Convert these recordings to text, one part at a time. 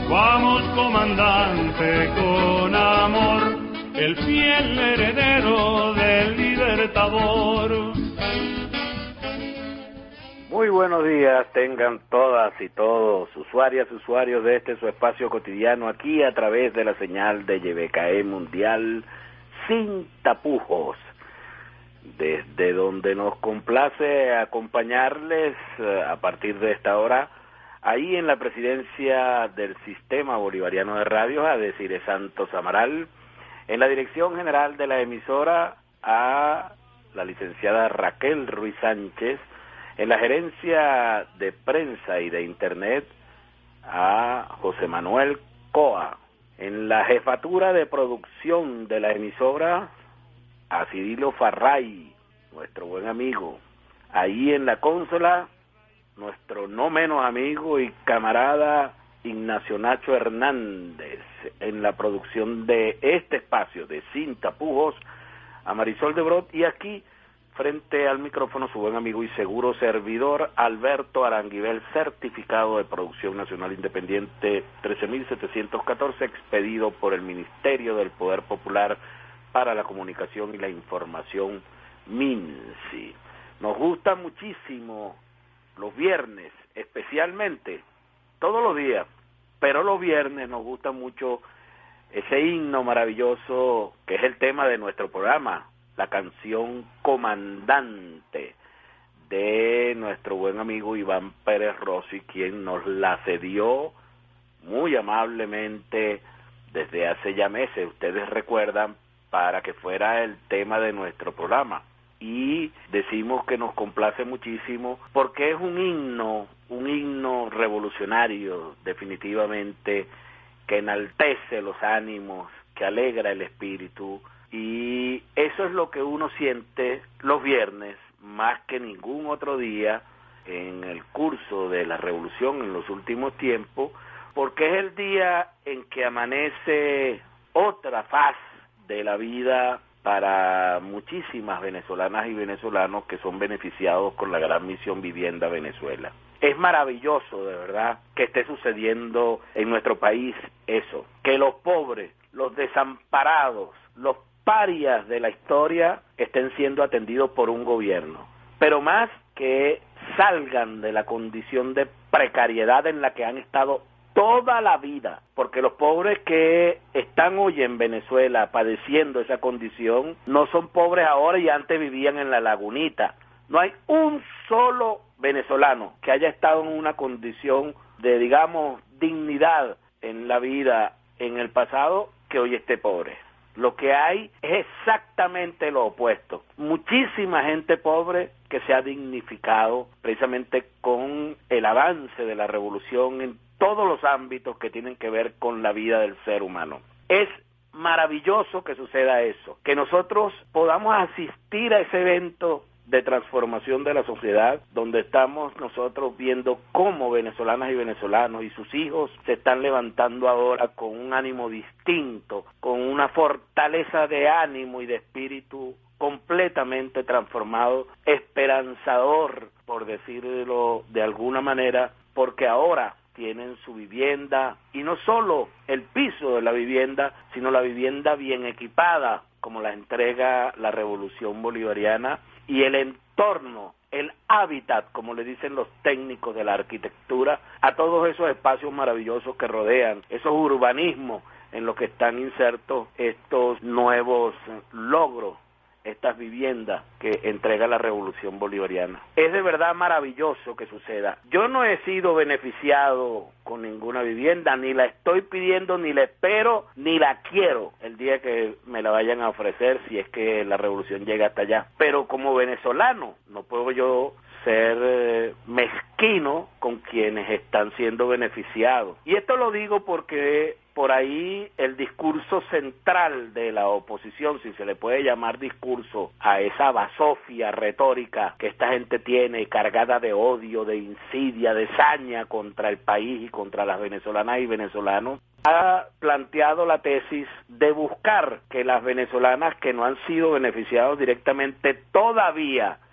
Vamos, comandante, con amor, el fiel heredero del Libertador. Muy buenos días tengan todas y todos, usuarias y usuarios de su espacio cotidiano, aquí a través de la señal de YBKE Mundial, sin tapujos, desde donde nos complace acompañarles a partir de esta hora, ahí en la presidencia del Sistema Bolivariano de Radios, a decir Santos Amaral, en la dirección general de la emisora, a la licenciada Raquel Ruiz Sánchez, en la gerencia de prensa y de internet, a José Manuel Coa, en la jefatura de producción de la emisora, a Cirilo Farray, nuestro buen amigo, ahí en la consola, nuestro no menos amigo y camarada Ignacio Nacho Hernández, en la producción de este espacio de Sin Tapujos, a Marisol de Brot, y aquí frente al micrófono su buen amigo y seguro servidor Alberto Aranguibel, certificado de producción nacional independiente 13.714, expedido por el Ministerio del Poder Popular para la Comunicación y la Información, MINSI. Nos gusta muchísimo los viernes, especialmente, todos los días, pero los viernes nos gusta mucho ese himno maravilloso que es el tema de nuestro programa, la canción Comandante, de nuestro buen amigo Iván Pérez Rossi, quien nos la cedió muy amablemente desde hace ya meses, ustedes recuerdan, para que fuera el tema de nuestro programa. Y decimos que nos complace muchísimo porque es un himno revolucionario, definitivamente, que enaltece los ánimos, que alegra el espíritu, y eso es lo que uno siente los viernes más que ningún otro día en el curso de la revolución en los últimos tiempos, porque es el día en que amanece otra faz de la vida para muchísimas venezolanas y venezolanos que son beneficiados con la gran misión Vivienda Venezuela. Es maravilloso, de verdad, que esté sucediendo en nuestro país eso, que los pobres, los desamparados, los parias de la historia estén siendo atendidos por un gobierno, pero más que salgan de la condición de precariedad en la que han estado toda la vida, porque los pobres que están hoy en Venezuela padeciendo esa condición no son pobres ahora y antes vivían en la lagunita. No hay un solo venezolano que haya estado en una condición de, digamos, dignidad en la vida en el pasado que hoy esté pobre. Lo que hay es exactamente lo opuesto. Muchísima gente pobre que se ha dignificado precisamente con el avance de la revolución en todos los ámbitos que tienen que ver con la vida del ser humano. Es maravilloso que suceda eso, que nosotros podamos asistir a ese evento de transformación de la sociedad, donde estamos nosotros viendo cómo venezolanas y venezolanos y sus hijos se están levantando ahora con un ánimo distinto, con una fortaleza de ánimo y de espíritu completamente transformado, esperanzador, por decirlo de alguna manera, porque ahora tienen su vivienda, y no solo el piso de la vivienda, sino la vivienda bien equipada, como la entrega la Revolución Bolivariana, y el entorno, el hábitat, como le dicen los técnicos de la arquitectura, a todos esos espacios maravillosos que rodean, esos urbanismos en los que están insertos estos nuevos logros, estas viviendas que entrega la Revolución Bolivariana. Es de verdad maravilloso que suceda. Yo no he sido beneficiado con ninguna vivienda, ni la estoy pidiendo, ni la espero, ni la quiero el día que me la vayan a ofrecer, si es que la revolución llega hasta allá. Pero como venezolano, no puedo yo ser mezquino con quienes están siendo beneficiados. Y esto lo digo porque por ahí el discurso central de la oposición, si se le puede llamar discurso a esa basofia retórica que esta gente tiene, cargada de odio, de insidia, de saña contra el país y contra las venezolanas y venezolanos, ha planteado la tesis de buscar que las venezolanas que no han sido beneficiadas directamente todavía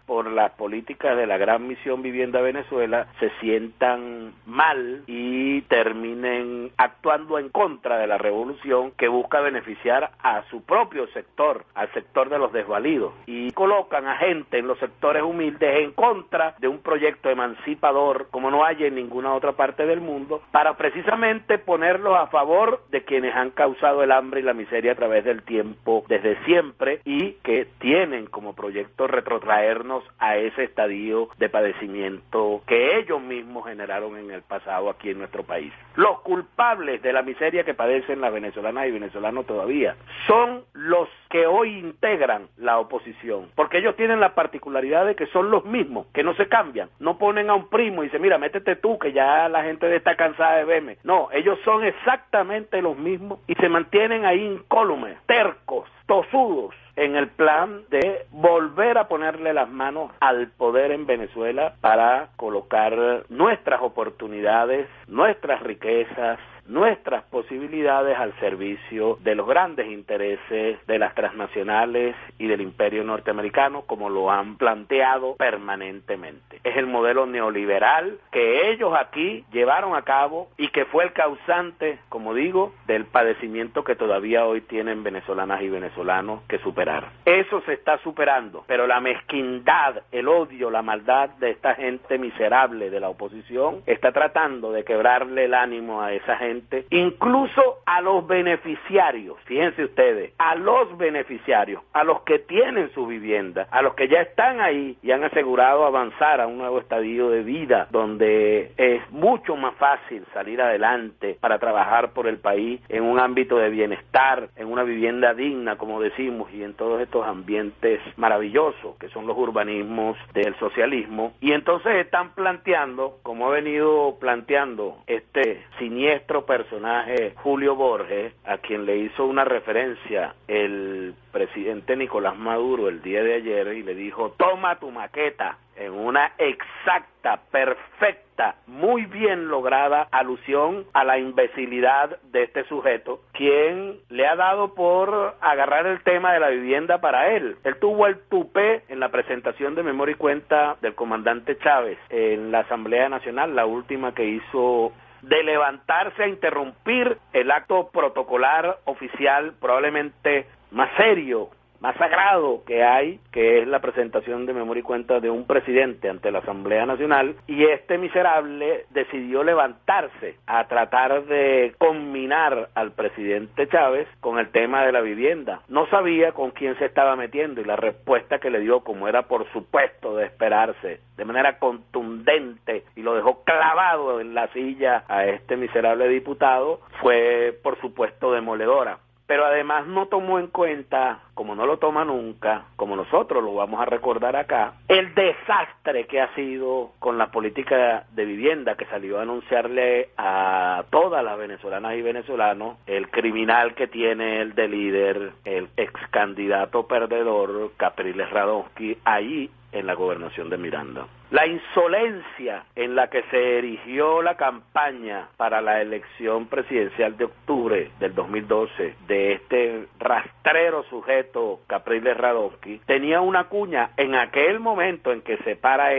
por las políticas de la Gran Misión Vivienda Venezuela se sientan mal y terminen actuando en contra de la revolución que busca beneficiar a su propio sector, al sector de los desvalidos, y colocan a gente en los sectores humildes en contra de un proyecto emancipador como no hay en ninguna otra parte del mundo, para precisamente ponerlos a favor de quienes han causado el hambre y la miseria a través del tiempo desde siempre y que tienen como proyecto retrotraernos a ese estadio de padecimiento que ellos mismos generaron en el pasado aquí en nuestro país. Los culpables de la miseria que padecen las venezolanas y venezolanos todavía son los que hoy integran la oposición, porque ellos tienen la particularidad de que son los mismos, que no se cambian, no ponen a un primo y dicen, mira, métete tú, que ya la gente está cansada de verme. No, ellos son exactamente los mismos y se mantienen ahí incólumes, tercos, tosudos, en el plan de volver a ponerle las manos al poder en Venezuela para colocar nuestras oportunidades, nuestras riquezas, nuestras posibilidades al servicio de los grandes intereses de las transnacionales y del imperio norteamericano, como lo han planteado permanentemente. Es el modelo neoliberal que ellos aquí llevaron a cabo y que fue el causante, como digo, del padecimiento que todavía hoy tienen venezolanas y venezolanos que superar. Eso se está superando, pero la mezquindad, el odio, la maldad de esta gente miserable de la oposición está tratando de quebrarle el ánimo a esa gente, incluso a los beneficiarios, fíjense ustedes, a los beneficiarios, a los que tienen su vivienda, a los que ya están ahí y han asegurado avanzar a un nuevo estadio de vida donde es mucho más fácil salir adelante para trabajar por el país en un ámbito de bienestar, en una vivienda digna, como decimos, y en todos estos ambientes maravillosos que son los urbanismos del socialismo. Y entonces están planteando, como ha venido planteando este siniestro personaje Julio Borges, a quien le hizo una referencia el presidente Nicolás Maduro el día de ayer y le dijo, toma tu maqueta, en una exacta, perfecta, muy bien lograda alusión a la imbecilidad de este sujeto, quien le ha dado por agarrar el tema de la vivienda para él. Él tuvo el tupé en la presentación de memoria y cuenta del comandante Chávez en la Asamblea Nacional, la última que hizo, de levantarse a interrumpir el acto protocolar oficial probablemente más serio, más sagrado que hay, que es la presentación de memoria y cuenta de un presidente ante la Asamblea Nacional, y este miserable decidió levantarse a tratar de combinar al presidente Chávez con el tema de la vivienda. No sabía con quién se estaba metiendo y la respuesta que le dio, como era por supuesto de esperarse, de manera contundente, y lo dejó clavado en la silla a este miserable diputado, fue por supuesto demoledora. Pero además no tomó en cuenta, como no lo toma nunca, como nosotros lo vamos a recordar acá, el desastre que ha sido con la política de vivienda que salió a anunciarle a todas las venezolanas y venezolanos, el criminal que tiene el de líder, el ex candidato perdedor Capriles Radonsky, ahí en la gobernación de Miranda. La insolencia en la que se erigió la campaña para la elección presidencial de octubre del 2012 de este rastrero sujeto Capriles Radonsky tenía una cuña en aquel momento en que se para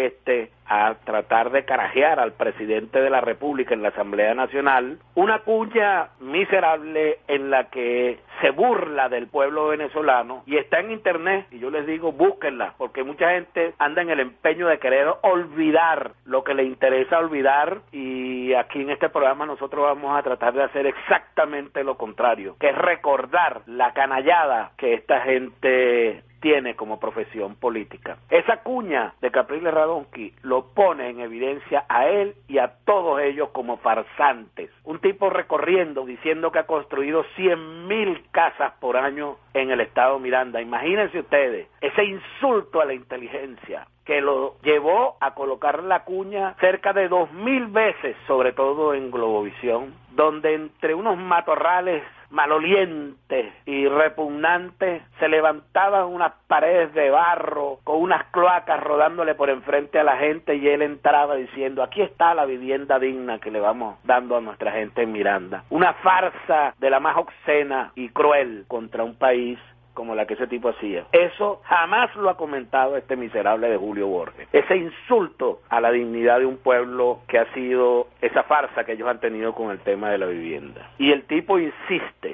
a tratar de carajear al presidente de la República en la Asamblea Nacional, una cuña miserable en la que se burla del pueblo venezolano y está en internet, y yo les digo, búsquenla, porque mucha gente anda en el empeño de querer olvidar lo que le interesa olvidar, y aquí en este programa nosotros vamos a tratar de hacer exactamente lo contrario, que es recordar la canallada que esta gente tiene como profesión política. Esa cuña de Capriles Radonsky lo pone en evidencia a él y a todos ellos como farsantes. Un tipo recorriendo, diciendo que ha construido 100,000 casas por año en el estado Miranda. Imagínense ustedes, ese insulto a la inteligencia que lo llevó a colocar la cuña cerca de 2,000 veces, sobre todo en Globovisión, donde entre unos matorrales malolientes y repugnantes se levantaban unas paredes de barro con unas cloacas rodándole por enfrente a la gente, y él entraba diciendo, aquí está la vivienda digna que le vamos dando a nuestra gente en Miranda. Una farsa de la más obscena y cruel contra un país como la que ese tipo hacía. Eso jamás lo ha comentado este miserable de Julio Borges. Ese insulto a la dignidad de un pueblo que ha sido esa farsa que ellos han tenido con el tema de la vivienda. Y el tipo insiste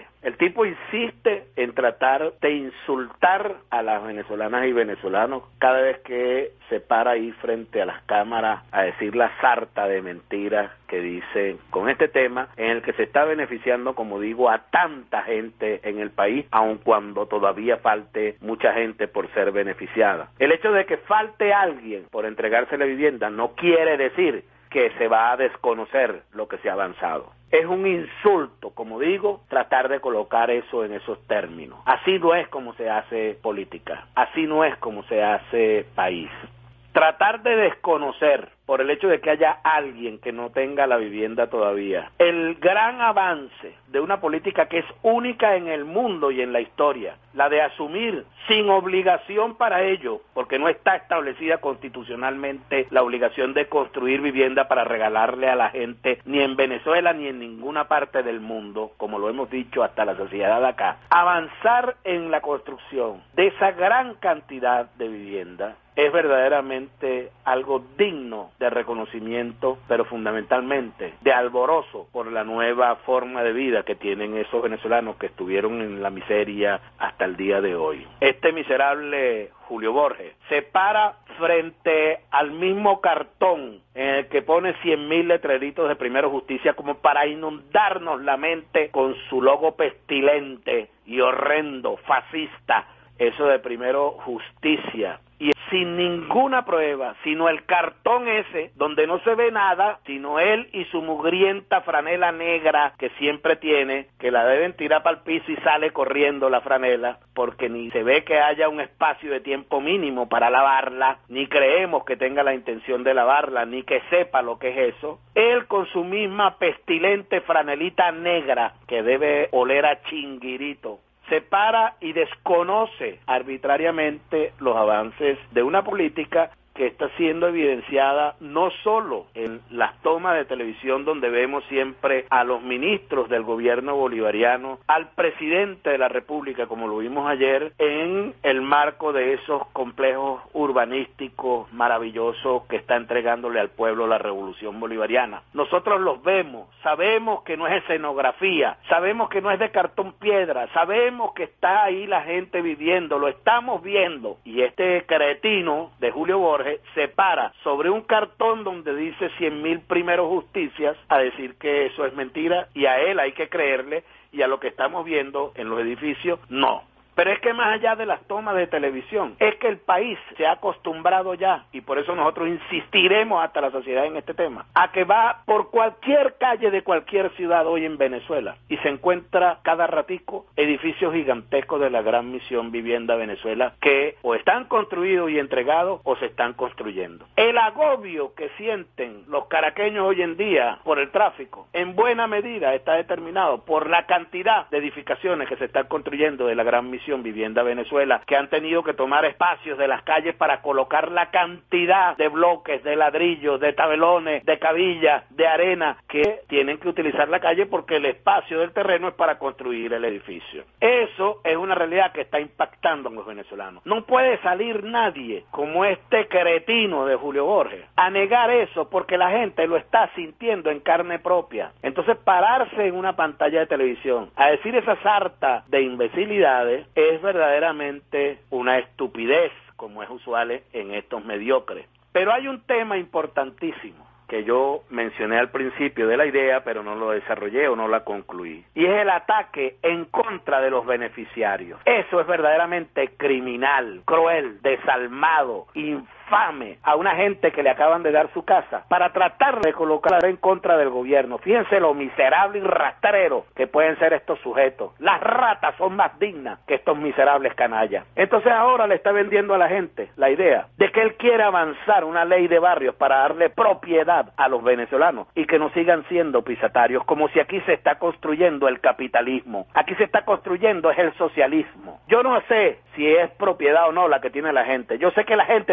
en tratar de insultar a las venezolanas y venezolanos cada vez que se para ahí frente a las cámaras a decir la sarta de mentiras que dice con este tema en el que se está beneficiando, como digo, a tanta gente en el país, aun cuando todavía falte mucha gente por ser beneficiada. El hecho de que falte alguien por entregarse la vivienda no quiere decir que se va a desconocer lo que se ha avanzado. Es un insulto, como digo, tratar de colocar eso en esos términos. Así no es como se hace política, así no es como se hace país. Tratar de desconocer por el hecho de que haya alguien que no tenga la vivienda todavía el gran avance de una política que es única en el mundo y en la historia, la de asumir sin obligación para ello, porque no está establecida constitucionalmente la obligación de construir vivienda para regalarle a la gente, ni en Venezuela ni en ninguna parte del mundo, como lo hemos dicho hasta la saciedad de acá. Avanzar en la construcción de esa gran cantidad de vivienda es verdaderamente algo digno de reconocimiento, pero fundamentalmente de alborozo por la nueva forma de vida que tienen esos venezolanos que estuvieron en la miseria hasta el día de hoy. Este miserable Julio Borges se para frente al mismo cartón en el que pone 100,000 letreritos de Primero Justicia como para inundarnos la mente con su logo pestilente y horrendo, fascista, eso de Primero Justicia. Y sin ninguna prueba, sino el cartón ese, donde no se ve nada, sino él y su mugrienta franela negra que siempre tiene, que la deben tirar para el piso y sale corriendo la franela, porque ni se ve que haya un espacio de tiempo mínimo para lavarla, ni creemos que tenga la intención de lavarla, ni que sepa lo que es eso. Él con su misma pestilente franelita negra, que debe oler a chinguirito, se para y desconoce arbitrariamente los avances de una política que está siendo evidenciada no solo en las tomas de televisión donde vemos siempre a los ministros del gobierno bolivariano, al presidente de la República, como lo vimos ayer, en el marco de esos complejos urbanísticos maravillosos que está entregándole al pueblo la revolución bolivariana. Nosotros los vemos, sabemos que no es escenografía, sabemos que no es de cartón piedra, sabemos que está ahí la gente viviendo, lo estamos viendo, y este cretino de Julio Borges se para sobre un cartón donde dice 100,000 Primero Justicias a decir que eso es mentira, y a él hay que creerle, y a lo que estamos viendo en los edificios, no. Pero es que más allá de las tomas de televisión, es que el país se ha acostumbrado ya, y por eso nosotros insistiremos hasta la saciedad en este tema, a que va por cualquier calle de cualquier ciudad hoy en Venezuela y se encuentra cada ratico edificios gigantescos de la Gran Misión Vivienda Venezuela que o están construidos y entregados o se están construyendo. El agobio que sienten los caraqueños hoy en día por el tráfico, en buena medida está determinado por la cantidad de edificaciones que se están construyendo de la Gran Misión Vivienda Venezuela, que han tenido que tomar espacios de las calles para colocar la cantidad de bloques, de ladrillos, de tabelones, de cabillas, de arena, que tienen que utilizar la calle porque el espacio del terreno es para construir el edificio. Eso es una realidad que está impactando en los venezolanos. No puede salir nadie como este cretino de Julio Borges a negar eso, porque la gente lo está sintiendo en carne propia. Entonces, pararse en una pantalla de televisión a decir esa sarta de imbecilidades es verdaderamente una estupidez, como es usual en estos mediocres. Pero hay un tema importantísimo que yo mencioné al principio de la idea, pero no lo desarrollé o no la concluí, y es el ataque en contra de los beneficiarios. Eso es verdaderamente criminal, cruel, desalmado, infame a una gente que le acaban de dar su casa para tratar de colocarla en contra del gobierno. Fíjense lo miserable y rastrero que pueden ser estos sujetos. Las ratas son más dignas que estos miserables canallas. Entonces ahora le está vendiendo a la gente la idea de que él quiere avanzar una ley de barrios para darle propiedad a los venezolanos y que no sigan siendo pisatarios, como si aquí se está construyendo el capitalismo. Aquí se está construyendo es el socialismo. Yo no sé si es propiedad o no la que tiene la gente. Yo sé que la gente tiene la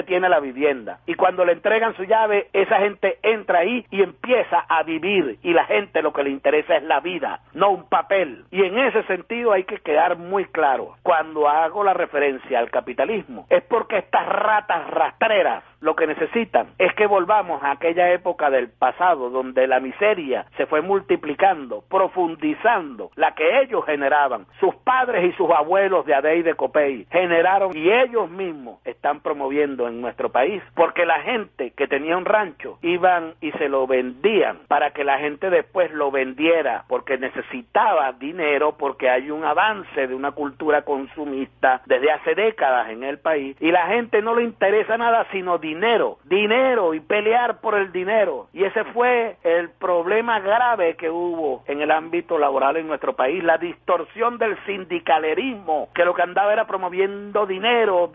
vivienda. Y cuando le entregan su llave, esa gente entra ahí y empieza a vivir. Y la gente lo que le interesa es la vida, no un papel. Y en ese sentido hay que quedar muy claro. Cuando hago la referencia al capitalismo, es porque estas ratas rastreras lo que necesitan es que volvamos a aquella época del pasado donde la miseria se fue multiplicando, profundizando, la que ellos generaban, sus padres y sus abuelos de Adey de Copey generaron y ellos mismos están promoviendo en nuestro país, porque la gente que tenía un rancho iban y se lo vendían para que la gente después lo vendiera, porque necesitaba dinero, porque hay un avance de una cultura consumista desde hace décadas en el país y la gente no le interesa nada sino dinero y pelear por el dinero. Y ese fue el problema grave que hubo en el ámbito laboral en nuestro país, la distorsión del sindicalerismo, que lo que andaba era promoviendo dinero.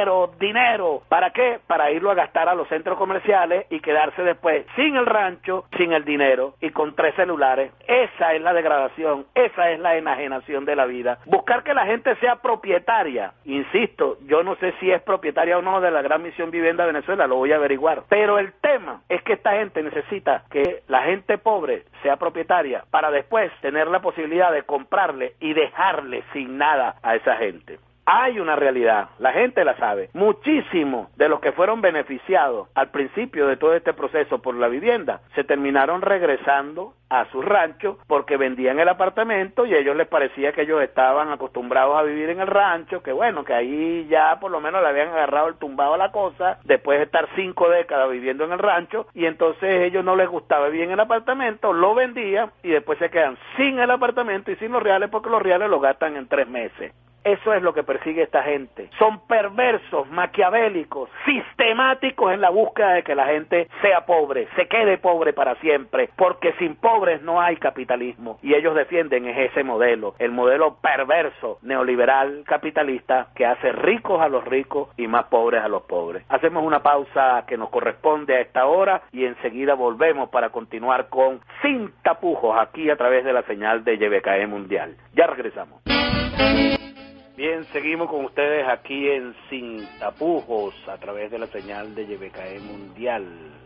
¿Para qué? Para irlo a gastar a los centros comerciales y quedarse después sin el rancho, sin el dinero y con 3 celulares. Esa es la degradación, esa es la enajenación de la vida. Buscar que la gente sea propietaria, insisto, yo no sé si es propietaria o no de la Gran Misión Vivienda de Venezuela, lo voy a averiguar, pero el tema es que esta gente necesita que la gente pobre sea propietaria para después tener la posibilidad de comprarle y dejarle sin nada a esa gente. Hay una realidad, la gente la sabe. Muchísimos de los que fueron beneficiados al principio de todo este proceso por la vivienda se terminaron regresando a sus ranchos porque vendían el apartamento y a ellos les parecía que ellos estaban acostumbrados a vivir en el rancho, que bueno, que ahí ya por lo menos le habían agarrado el tumbado a la cosa, después de estar 5 décadas viviendo en el rancho, y entonces a ellos no les gustaba vivir en el apartamento, lo vendían y después se quedan sin el apartamento y sin los reales porque los reales los gastan en 3 meses. Eso es lo que persigue esta gente. Son perversos, maquiavélicos, sistemáticos en la búsqueda de que la gente sea pobre, se quede pobre para siempre, porque sin pobres no hay capitalismo. Y ellos defienden ese modelo, el modelo perverso, neoliberal, capitalista, que hace ricos a los ricos y más pobres a los pobres. Hacemos una pausa que nos corresponde a esta hora y enseguida volvemos para continuar con Sin Tapujos, aquí a través de la señal de YBKE Mundial. Ya regresamos. Bien, seguimos con ustedes aquí en Sin Tapujos, a través de la señal de YBKE Mundial.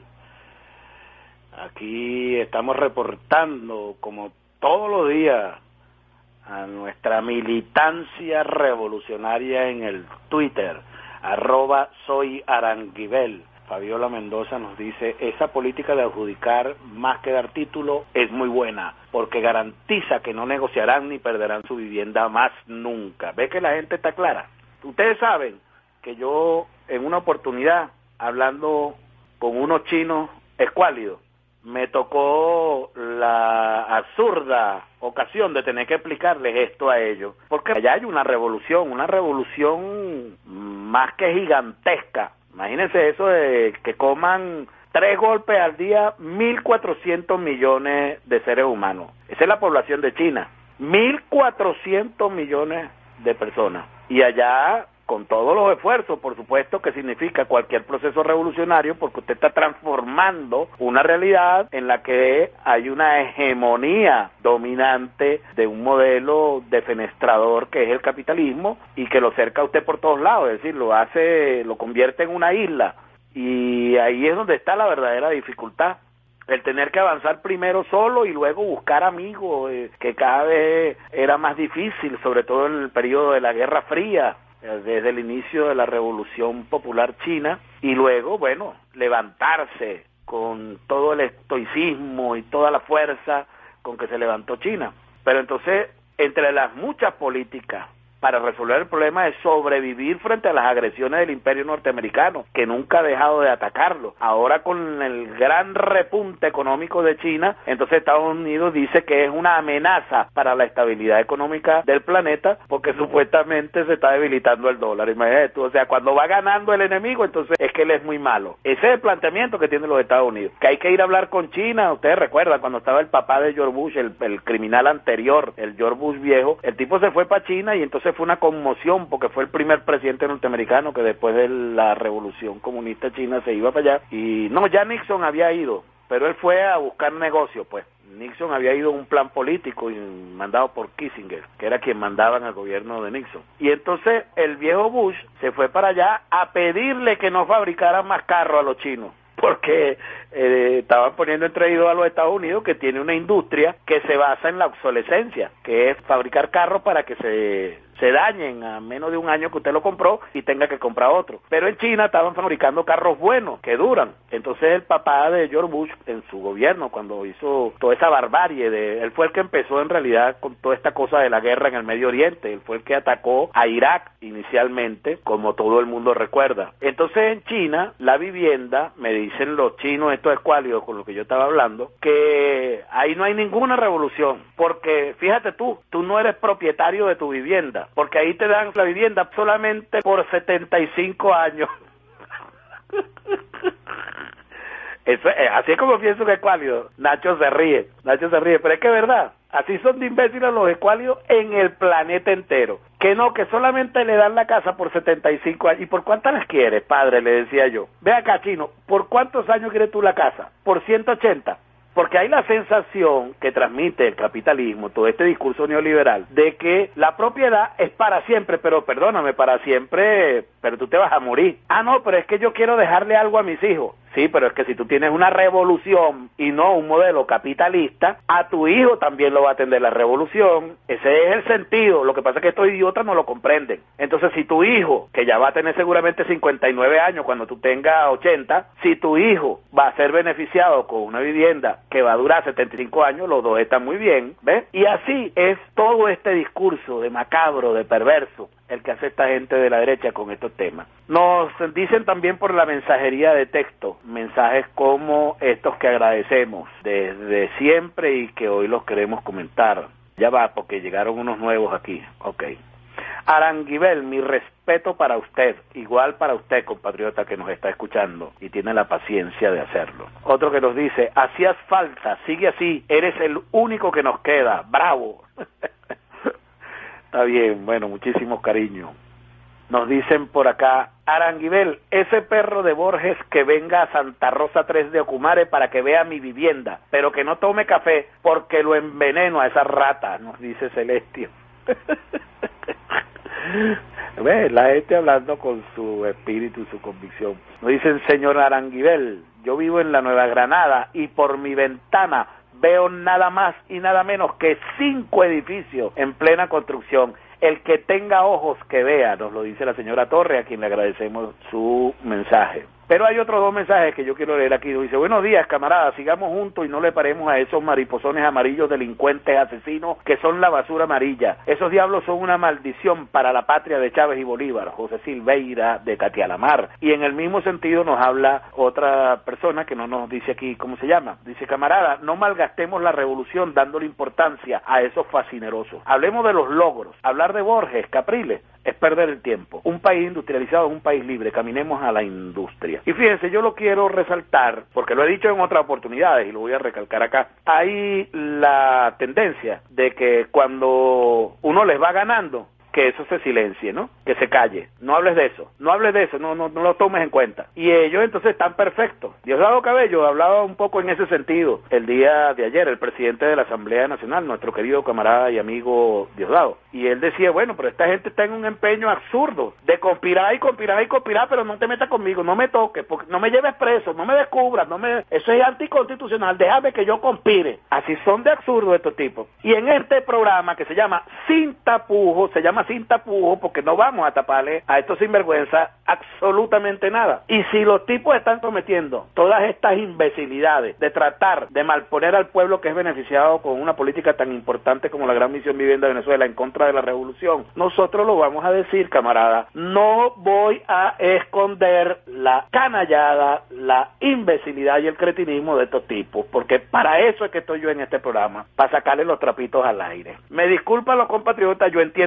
Aquí estamos reportando, como todos los días, a nuestra militancia revolucionaria en el Twitter, @soyaranguibel. Fabiola Mendoza nos dice, esa política de adjudicar más que dar título es muy buena, porque garantiza que no negociarán ni perderán su vivienda más nunca. ¿Ve que la gente está clara? Ustedes saben que yo, en una oportunidad, hablando con unos chinos escuálidos, me tocó la absurda ocasión de tener que explicarles esto a ellos, porque allá hay una revolución más que gigantesca. Imagínense eso de que coman 3 golpes al día 1.400 millones de seres humanos. Esa es la población de China. 1.400 millones de personas. Y allá, con todos los esfuerzos, por supuesto, que significa cualquier proceso revolucionario, porque usted está transformando una realidad en la que hay una hegemonía dominante de un modelo defenestrador que es el capitalismo y que lo cerca a usted por todos lados, es decir, lo convierte en una isla. Y ahí es donde está la verdadera dificultad, el tener que avanzar primero solo y luego buscar amigos, que cada vez era más difícil, sobre todo en el periodo de la Guerra Fría, desde el inicio de la Revolución Popular China, y luego, bueno, levantarse con todo el estoicismo y toda la fuerza con que se levantó China. Pero entonces, entre las muchas políticas para resolver el problema de sobrevivir frente a las agresiones del imperio norteamericano, que nunca ha dejado de atacarlo. Ahora con el gran repunte económico de China, entonces Estados Unidos dice que es una amenaza para la estabilidad económica del planeta, porque supuestamente se está debilitando el dólar. Imagínate tú, o sea, cuando va ganando el enemigo, entonces es que él es muy malo. Ese es el planteamiento que tienen los Estados Unidos, que hay que ir a hablar con China. Ustedes recuerdan cuando estaba el papá de George Bush, el criminal anterior, el George Bush viejo, el tipo se fue para China y entonces fue una conmoción porque fue el primer presidente norteamericano que después de la revolución comunista china se iba para allá. Y no, ya Nixon había ido, pero él fue a buscar negocio, pues. Nixon había ido a un plan político mandado por Kissinger, que era quien mandaba en el gobierno de Nixon. Y entonces el viejo Bush se fue para allá a pedirle que no fabricaran más carros a los chinos, porque estaban poniendo entredido a los Estados Unidos, que tiene una industria que se basa en la obsolescencia, que es fabricar carros para que se dañen a menos de un año que usted lo compró y tenga que comprar otro. Pero en China estaban fabricando carros buenos, que duran. Entonces el papá de George Bush, en su gobierno, cuando hizo toda esa barbarie, él fue el que empezó en realidad con toda esta cosa de la guerra en el Medio Oriente. Él fue el que atacó a Irak inicialmente, como todo el mundo recuerda. Entonces en China, la vivienda, me dicen los chinos, estos escuálidos con los que yo estaba hablando, que ahí no hay ninguna revolución, porque fíjate tú no eres propietario de tu vivienda, porque ahí te dan la vivienda solamente por 75 años. Eso, así es como pienso que escuálido. Nacho se ríe, pero es que es verdad. Así son de imbéciles los escuálidos en el planeta entero. Que no, que solamente le dan la casa por 75 años. ¿Y por cuántas las quieres, padre? Le decía yo. Ve acá, chino, ¿por cuántos años quieres tú la casa? ¿Por 180? Porque hay la sensación que transmite el capitalismo, todo este discurso neoliberal, de que la propiedad es para siempre, pero perdóname, para siempre, pero tú te vas a morir. Ah, no, pero es que yo quiero dejarle algo a mis hijos. Sí, pero es que si tú tienes una revolución y no un modelo capitalista, a tu hijo también lo va a atender la revolución. Ese es el sentido. Lo que pasa es que estos idiotas no lo comprenden. Entonces, si tu hijo, que ya va a tener seguramente 59 años cuando tú tengas 80, si tu hijo va a ser beneficiado con una vivienda que va a durar 75 años, los dos están muy bien, ¿ves? Y así es todo este discurso de macabro, de perverso, el que hace esta gente de la derecha con estos temas. Nos dicen también por la mensajería de texto, mensajes como estos que agradecemos desde siempre y que hoy los queremos comentar. Ya va, porque llegaron unos nuevos aquí. Ok. Aranguibel, mi respeto para usted, igual para usted, compatriota que nos está escuchando y tiene la paciencia de hacerlo. Otro que nos dice, hacías falta, sigue así, eres el único que nos queda, bravo. Está bien, bueno, muchísimos cariños. Nos dicen por acá, Aranguibel, ese perro de Borges que venga a Santa Rosa 3 de Ocumare para que vea mi vivienda, pero que no tome café porque lo enveneno a esa rata, nos dice Celestio. La gente hablando con su espíritu y su convicción. Nos dicen, señor Aranguibel, yo vivo en la Nueva Granada y por mi ventana veo nada más y nada menos que 5 edificios en plena construcción. El que tenga ojos que vea, nos lo dice la señora Torre, a quien le agradecemos su mensaje. Pero hay otros 2 mensajes que yo quiero leer aquí. Dice, buenos días, camaradas, sigamos juntos y no le paremos a esos mariposones amarillos delincuentes asesinos que son la basura amarilla. Esos diablos son una maldición para la patria de Chávez y Bolívar. José Silveira, de Catialamar. Y en el mismo sentido nos habla otra persona que no nos dice aquí cómo se llama. Dice, camarada, no malgastemos la revolución dándole importancia a esos fascinerosos. Hablemos de los logros. Hablar de Borges, Capriles, es perder el tiempo. Un país industrializado es un país libre. Caminemos a la industria. Y fíjense, yo lo quiero resaltar, porque lo he dicho en otras oportunidades y lo voy a recalcar acá. Hay la tendencia de que cuando uno les va ganando, que eso se silencie, ¿no? Que se calle. No hables de eso, no lo tomes en cuenta. Y ellos entonces están perfectos. Diosdado Cabello hablaba un poco en ese sentido el día de ayer, el presidente de la Asamblea Nacional, nuestro querido camarada y amigo Diosdado. Y él decía, bueno, pero esta gente está en un empeño absurdo de conspirar, pero no te metas conmigo, no me toques, no me lleves preso, no me descubras, eso es anticonstitucional, déjame que yo conspire. Así son de absurdo estos tipos. Y en este programa que se llama Sin Tapujos, sin tapujos porque no vamos a taparle a estos sinvergüenza absolutamente nada. Y si los tipos están cometiendo todas estas imbecilidades de tratar de malponer al pueblo que es beneficiado con una política tan importante como la Gran Misión Vivienda de Venezuela en contra de la revolución, nosotros lo vamos a decir, camarada. No voy a esconder la canallada, la imbecilidad y el cretinismo de estos tipos, porque para eso es que estoy yo en este programa, para sacarle los trapitos al aire. Me disculpan los compatriotas, yo entiendo el sentido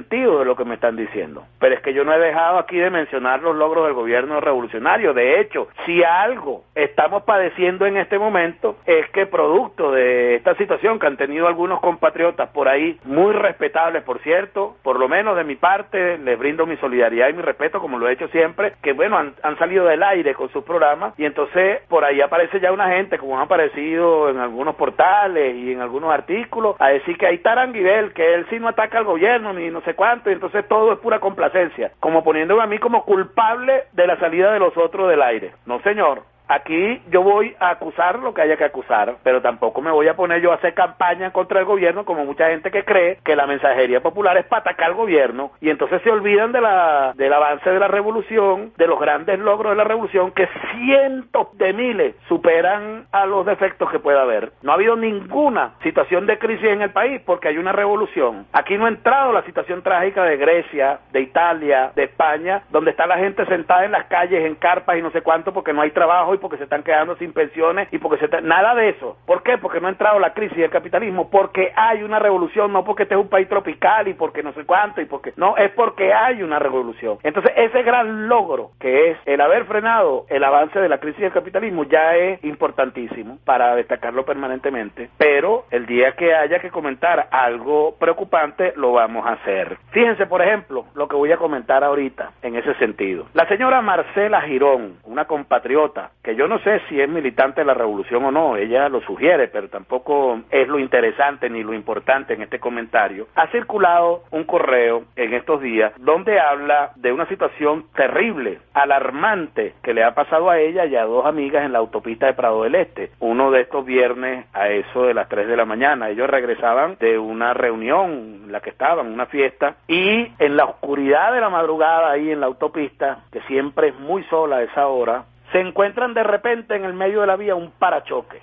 sentido de lo que me están diciendo. Pero es que yo no he dejado aquí de mencionar los logros del gobierno revolucionario. De hecho, si algo estamos padeciendo en este momento es que producto de esta situación que han tenido algunos compatriotas por ahí, muy respetables por cierto, por lo menos de mi parte, les brindo mi solidaridad y mi respeto como lo he hecho siempre, que bueno, han salido del aire con sus programas y entonces por ahí aparece ya una gente, como han aparecido en algunos portales y en algunos artículos, a decir que hay Taranguibel, que él sí no ataca al gobierno ni no sé cuánto, y entonces todo es pura complacencia, como poniéndome a mí como culpable de la salida de los otros del aire. No señor. Aquí yo voy a acusar lo que haya que acusar, pero tampoco me voy a poner yo a hacer campaña contra el gobierno como mucha gente que cree que la mensajería popular es para atacar al gobierno y entonces se olvidan del avance de la revolución, de los grandes logros de la revolución que cientos de miles superan a los defectos que pueda haber. No ha habido ninguna situación de crisis en el país porque hay una revolución. Aquí no ha entrado la situación trágica de Grecia, de Italia, de España, donde está la gente sentada en las calles, en carpas y no sé cuánto porque no hay trabajo y porque se están quedando sin pensiones y porque nada de eso. ¿Por qué? Porque no ha entrado la crisis del capitalismo, porque hay una revolución, no porque este es un país tropical y porque no sé cuánto y porque no, es porque hay una revolución. Entonces ese gran logro que es el haber frenado el avance de la crisis del capitalismo ya es importantísimo para destacarlo permanentemente, pero el día que haya que comentar algo preocupante lo vamos a hacer. Fíjense por ejemplo lo que voy a comentar ahorita en ese sentido. La señora Marcela Girón, una compatriota que yo no sé si es militante de la revolución o no, ella lo sugiere, pero tampoco es lo interesante ni lo importante en este comentario, ha circulado un correo en estos días donde habla de una situación terrible, alarmante, que le ha pasado a ella y a dos amigas en la autopista de Prado del Este, uno de estos viernes a eso de las 3 de la mañana. Ellos regresaban de una reunión en la que estaban, una fiesta, y en la oscuridad de la madrugada ahí en la autopista, que siempre es muy sola a esa hora, se encuentran de repente en el medio de la vía un parachoque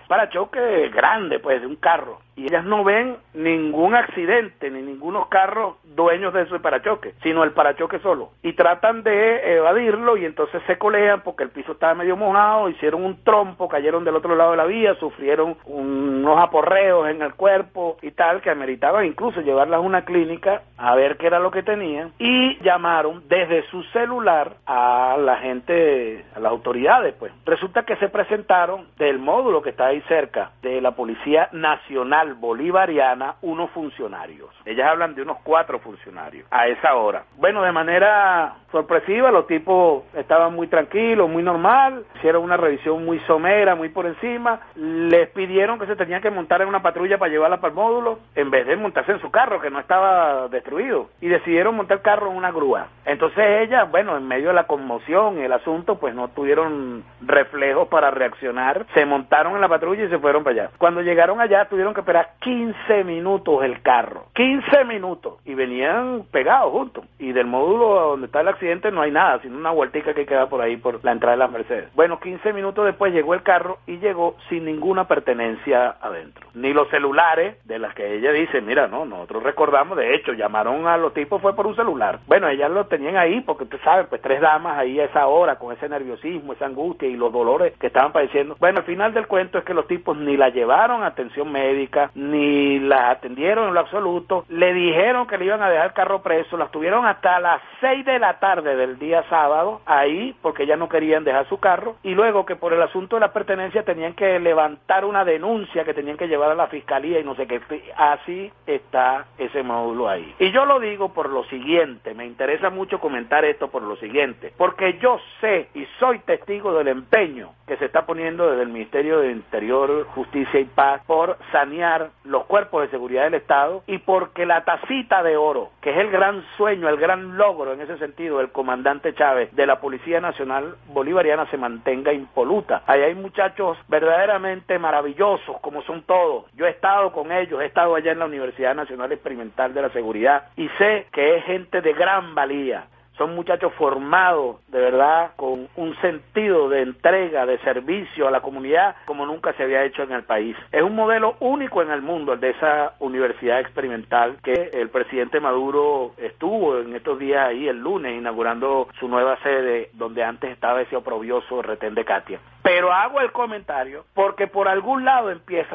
grande, pues, de un carro, y ellas no ven ningún accidente, ni ningunos carros dueños de ese parachoque, sino el parachoque solo, y tratan de evadirlo, y entonces se colean porque el piso estaba medio mojado, hicieron un trompo, cayeron del otro lado de la vía, sufrieron unos aporreos en el cuerpo y tal, que ameritaban incluso llevarlas a una clínica a ver qué era lo que tenían, y llamaron desde su celular a la gente, a las autoridades, pues. Resulta que se presentaron del módulo que está ahí cerca, de la Policía Nacional Bolivariana, unos funcionarios. Ellas hablan de unos 4 funcionarios a esa hora. Bueno, de manera sorpresiva, los tipos estaban muy tranquilos, muy normal, hicieron una revisión muy somera, muy por encima, les pidieron que se tenían que montar en una patrulla para llevarla para el módulo, en vez de montarse en su carro, que no estaba destruido, y decidieron montar el carro en una grúa. Entonces ellas, bueno, en medio de la conmoción y el asunto, pues no tuvieron reflejos para reaccionar, se montaron en la patrulla y se fueron para allá. Cuando llegaron allá, tuvieron que esperar 15 minutos el carro, 15 minutos, y venían pegados juntos, y del módulo donde está el accidente no hay nada, sino una vueltica que queda por ahí por la entrada de las Mercedes. Bueno, 15 minutos después llegó el carro y llegó sin ninguna pertenencia adentro, ni los celulares de las que ella dice, mira, no, nosotros recordamos, de hecho, llamaron a los tipos, fue por un celular. Bueno, ellas lo tenían ahí, porque usted sabe, pues 3 damas ahí a esa hora, con ese nerviosismo, esa angustia y los dolores que estaban padeciendo. Bueno, al final del cuento es que los tipos ni la llevaron a atención médica, ni la atendieron en lo absoluto, le dijeron que le iban a dejar el carro preso, las tuvieron hasta las 6 de la tarde del día sábado ahí, porque ya no querían dejar su carro, y luego que por el asunto de la pertenencia tenían que levantar una denuncia que tenían que llevar a la fiscalía y no sé qué. Así está ese módulo ahí. Y yo lo digo por lo siguiente, me interesa mucho comentar esto por lo siguiente, porque yo sé y soy testigo del empeño que se está poniendo desde el Ministerio de Interior, Justicia y Paz por sanear los cuerpos de seguridad del Estado, y porque la tacita de oro, que es el gran sueño, el gran logro en ese sentido del comandante Chávez de la Policía Nacional Bolivariana, se mantenga impoluta. Ahí hay muchachos verdaderamente maravillosos, como son todos. Yo he estado con ellos, he estado allá en la Universidad Nacional Experimental de la Seguridad y sé que es gente de gran valía. Son muchachos formados, de verdad, con un sentido de entrega, de servicio a la comunidad como nunca se había hecho en el país. Es un modelo único en el mundo, el de esa universidad experimental, que el presidente Maduro estuvo en estos días ahí el lunes inaugurando su nueva sede, donde antes estaba ese oprobioso retén de Katia. Pero hago el comentario porque por algún lado empieza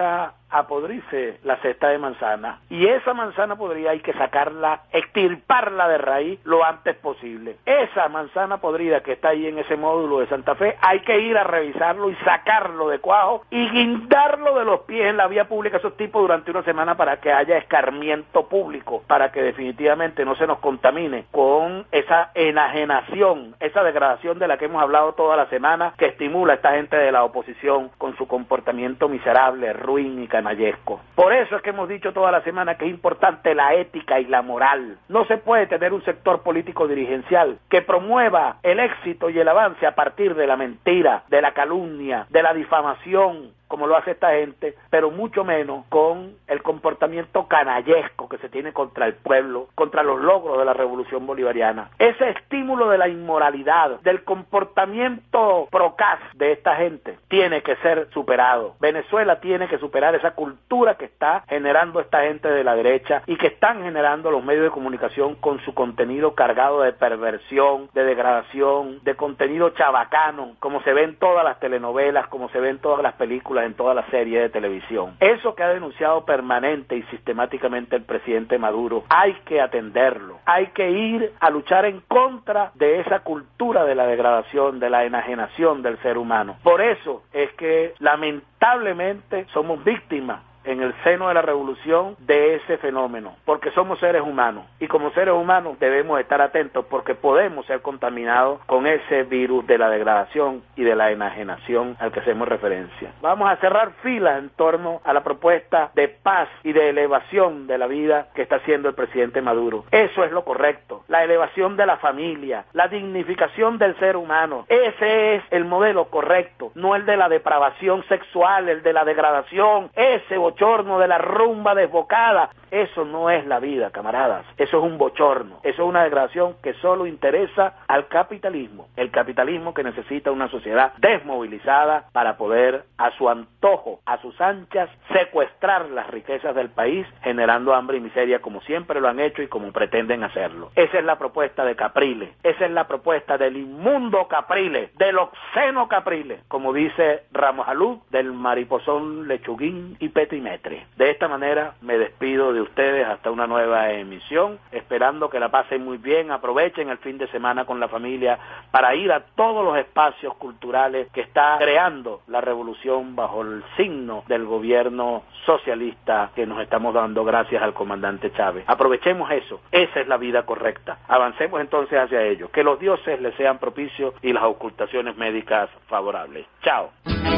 a podrirse la cesta de manzana, y esa manzana podrida hay que sacarla, extirparla de raíz lo antes posible. Esa manzana podrida que está ahí en ese módulo de Santa Fe, hay que ir a revisarlo y sacarlo de cuajo y guindarlo de los pies en la vía pública, esos tipos, durante una semana, para que haya escarmiento público, para que definitivamente no se nos contamine con esa enajenación, esa degradación de la que hemos hablado toda la semana, que estimula a esta gente de la oposición con su comportamiento miserable, ruin y canallesco. Por eso es que hemos dicho toda la semana que es importante la ética y la moral. No se puede tener un sector político dirigencial que promueva el éxito y el avance a partir de la mentira, de la calumnia, de la difamación, como lo hace esta gente, pero mucho menos con el comportamiento canallesco que se tiene contra el pueblo, contra los logros de la revolución bolivariana. Ese estímulo de la inmoralidad, del comportamiento procaz de esta gente, tiene que ser superado. Venezuela tiene que superar esa cultura que está generando esta gente de la derecha y que están generando los medios de comunicación con su contenido cargado de perversión, de degradación, de contenido chabacano, como se ve en todas las telenovelas, como se ve en todas las películas, en toda la serie de televisión. Eso que ha denunciado permanente y sistemáticamente el presidente Maduro, hay que atenderlo. Hay que ir a luchar en contra de esa cultura de la degradación, de la enajenación del ser humano. Por eso es que lamentablemente somos víctimas en el seno de la revolución de ese fenómeno, porque somos seres humanos, y como seres humanos debemos estar atentos, porque podemos ser contaminados con ese virus de la degradación y de la enajenación al que hacemos referencia. Vamos a cerrar filas en torno a la propuesta de paz y de elevación de la vida que está haciendo el presidente Maduro. Eso es lo correcto, la elevación de la familia, la dignificación del ser humano. Ese es el modelo correcto, no el de la depravación sexual, el de la degradación, ese bochorno de la rumba desbocada. Eso no es la vida, camaradas. Eso es un bochorno. Eso es una degradación que solo interesa al capitalismo. El capitalismo que necesita una sociedad desmovilizada para poder, a su antojo, a sus anchas, secuestrar las riquezas del país, generando hambre y miseria como siempre lo han hecho y como pretenden hacerlo. Esa es la propuesta de Capriles. Esa es la propuesta del inmundo Capriles, del obsceno Capriles, como dice Ramos Alud, del mariposón Lechuguín y Petimetre. De esta manera me despido de ustedes hasta una nueva emisión, esperando que la pasen muy bien, aprovechen el fin de semana con la familia para ir a todos los espacios culturales que está creando la revolución bajo el signo del gobierno socialista que nos estamos dando gracias al comandante Chávez. Aprovechemos eso, esa es la vida correcta. Avancemos entonces hacia ello. Que los dioses les sean propicios y las ocultaciones médicas favorables. Chao.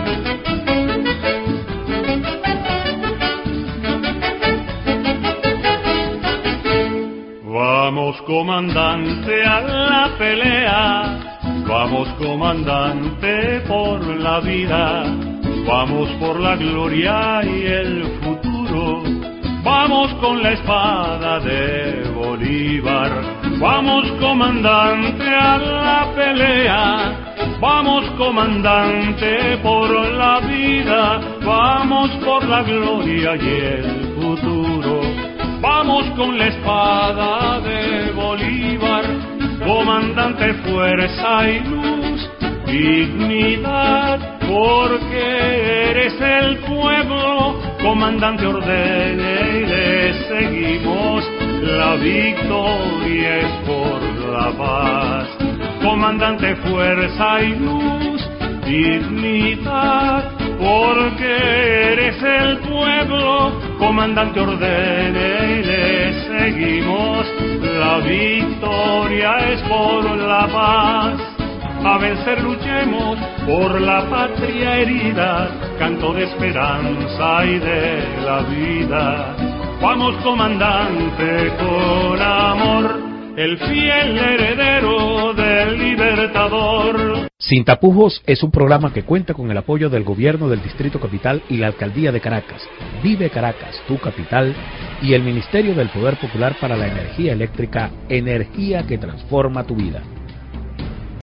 Vamos, comandante, a la pelea. Vamos, comandante, por la vida. Vamos por la gloria y el futuro. Vamos con la espada de Bolívar. Vamos, comandante, a la pelea. Vamos, comandante, por la vida. Vamos por la gloria y el futuro. Vamos con la espada de Bolívar, comandante, fuerza y luz, dignidad, porque eres el pueblo, comandante, ordene y le seguimos, la victoria es por la paz. Comandante, fuerza y luz, dignidad, porque eres el pueblo, comandante, ordene y le seguimos, la victoria es por la paz. A vencer luchemos por la patria herida, canto de esperanza y de la vida. Vamos, comandante, con amor, el fiel heredero del Libertador. Sin Tapujos es un programa que cuenta con el apoyo del Gobierno del Distrito Capital y la Alcaldía de Caracas, Vive Caracas, tu capital, y el Ministerio del Poder Popular para la Energía Eléctrica, energía que transforma tu vida.